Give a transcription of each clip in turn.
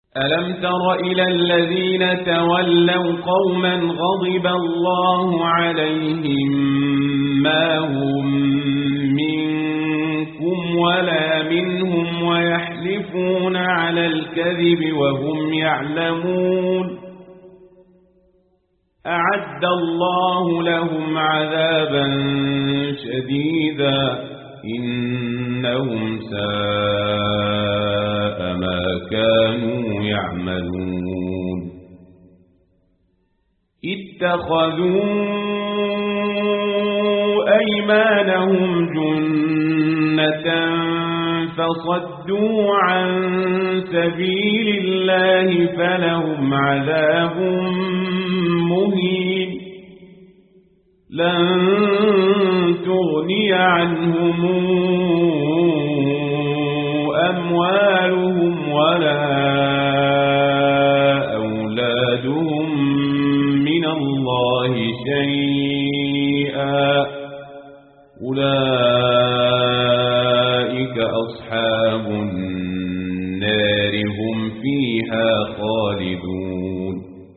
ألم تر إلى الذين تولوا قوما غضب الله عليهم ما هم منكم ولا منهم ويحلفون على الكذب وهم يعلمون أعد الله لهم عذابا شديدا إنهم ساء ما كانوا يعملون اتخذوا أيمانهم جنة فصدوا عن سبيل الله فلهم عذاب مهين لن تغني عنهم أموالهم ولا أولادهم من الله شيئا أولئك أصحاب النار هم فيها خالدون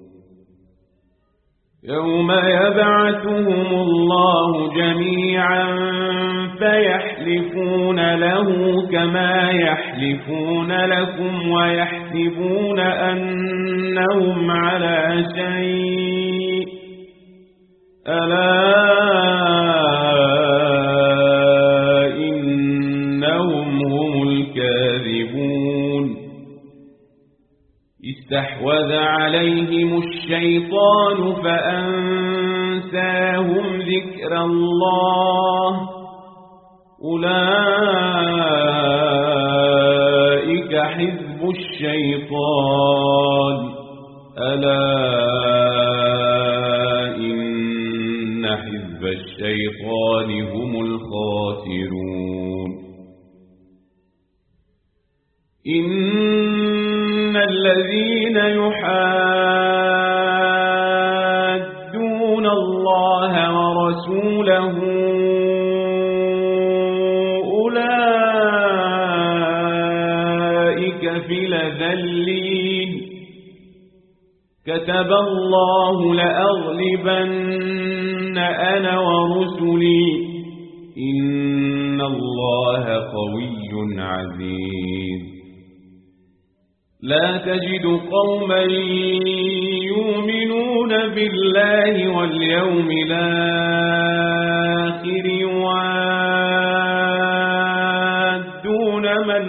يوم يبعثهم الله جميعا فيحلفون له كما يحلفون لكم ويحسبون أنهم على شيء ألا إنهم هم الكاذبون استحوذ عليهم الشيطان فأنساهم ذكر الله أولئك حزب الشيطان ألا إن حزب الشيطان هم الخاسرون إن الذين يحادون الله ورسوله أولئك في الأذلين كتب الله لأغلبن أنا ورسلي إن الله قوي عزيز لا تجد قوما يؤمنون بالله واليوم الآخر يوادون من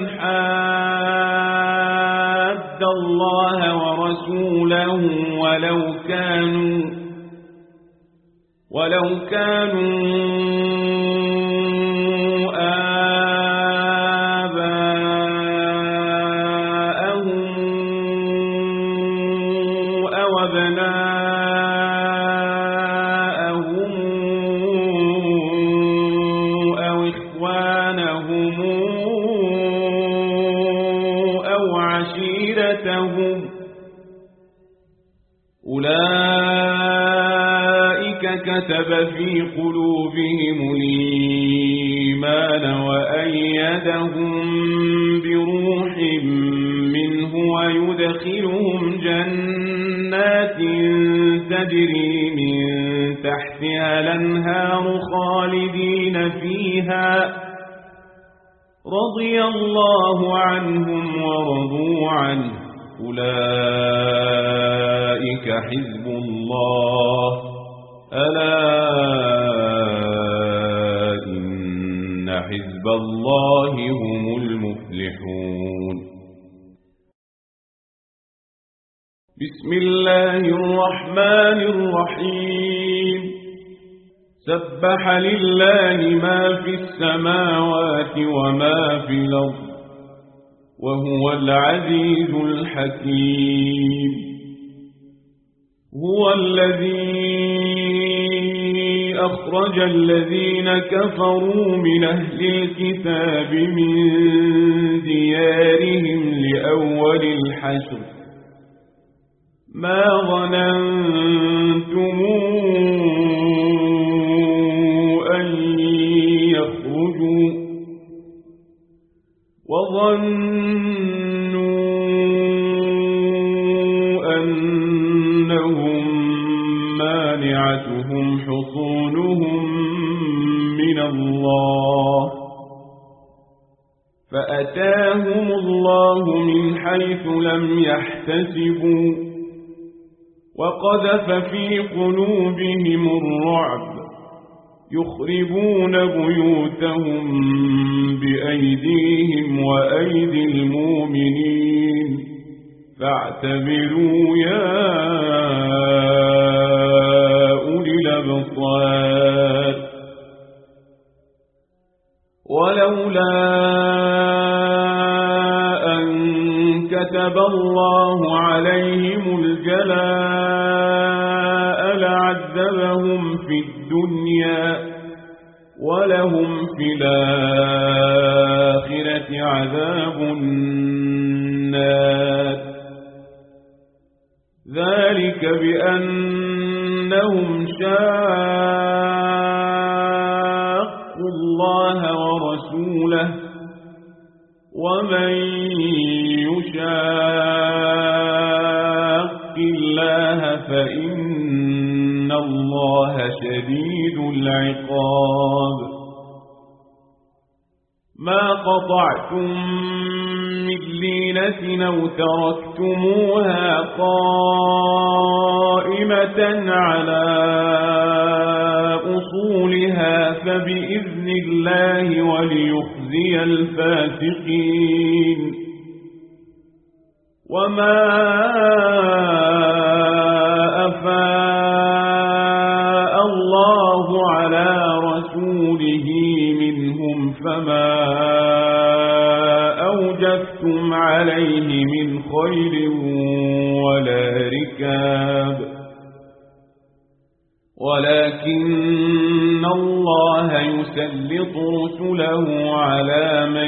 حاد الله ورسوله ولو كانوا أولئك كتب في قلوبهم الإيمان وأيدهم بروح منه ويدخلهم جنات تجري من تحتها الأنهار خالدين فيها رضي الله عنهم ورضوا عنه أولئك حزب الله ألا إن حزب الله هم المفلحون بسم الله الرحمن الرحيم سبح لله ما في السماوات وما في الأرض وهو العزيز الحكيم هو الذي أخرج الذين كفروا من أهل الكتاب من ديارهم لأول الحشر ما ظننتم أن يخرجوا وظنوا مانعتهم حصونهم من الله فأتاهم الله من حيث لم يحتسبوا وقذف في قلوبهم الرعب يخربون بيوتهم بأيديهم وأيدي المؤمنين فاعتبروا يا أولي الأبصار ولولا أن كتب الله عليهم الجلاء لعذبهم في الدنيا ولهم في الآخرة عذاب النار ذلك بأنهم شاقوا الله ورسوله ومن يشاق الله فإن الله شديد العقاب ما قطعتم من لينة أو تركتموها قائمة على أصولها فبإذن الله وليخزي الفاسقين وما أفاء الله على رسوله منهم فما أوجفتم عليه من خيل ولا ركاب ولكن الله يسلط رسله على من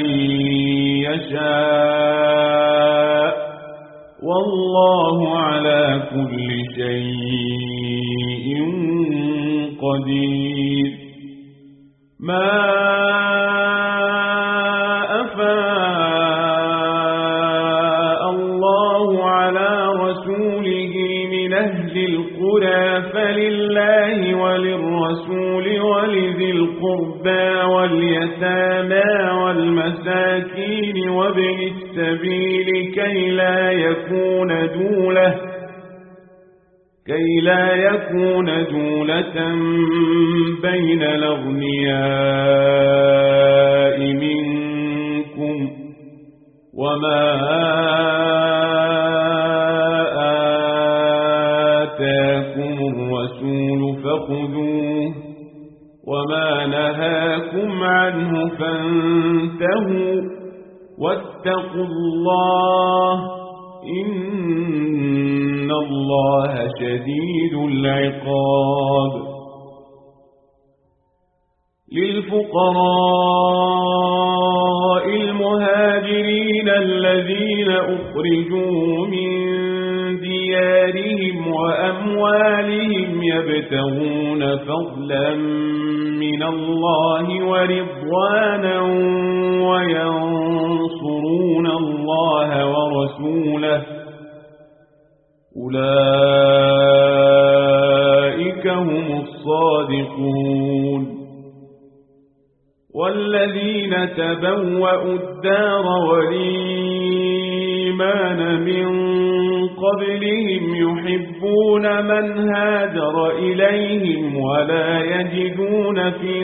يشاء والله على كل شيء قدير ما أفاء الله على رسوله من أهل القرى فلله وللرسول ولذي القربى واليتامى والمساكين وابن السبيل كي لا يكون دولة بين الأغنياء منكم وما آتاكم الرسول فخذوه وما نهاكم عنه فانتهوا واتقوا الله إن الله شديد العقاب للفقراء المهاجرين الذين أخرجوا من ديارهم وأموالهم يبتغون فضلا من الله ورضوانا وينصرون الله ورسوله أولئك هم الصادقون والذين تبوأوا الدار والإيمان من قبلهم يحبون من هاجر إليهم ولا يجدون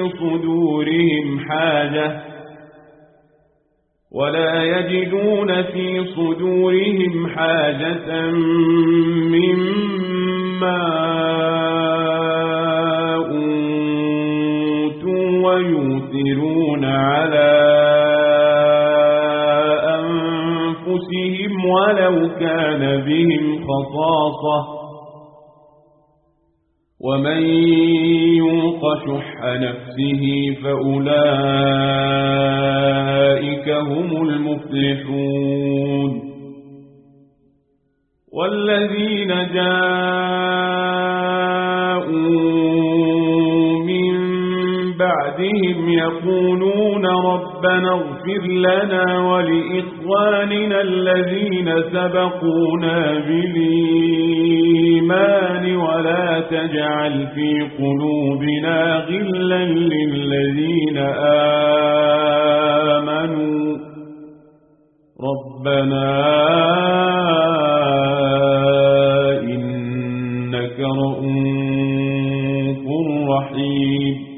في صدورهم حاجة مما أوتوا ويؤثرون على أنفسهم ولو كان بهم خصاصة ومن يوق شح نفسه فأولئك هم المفلحون والذين جاءوا من بعدهم يقولون ربنا اغفر لنا ولإخواننا إخواننا الذين سبقونا بالإيمان ولا تجعل في قلوبنا غلا للذين آمنوا ربنا إنك رؤوف رحيم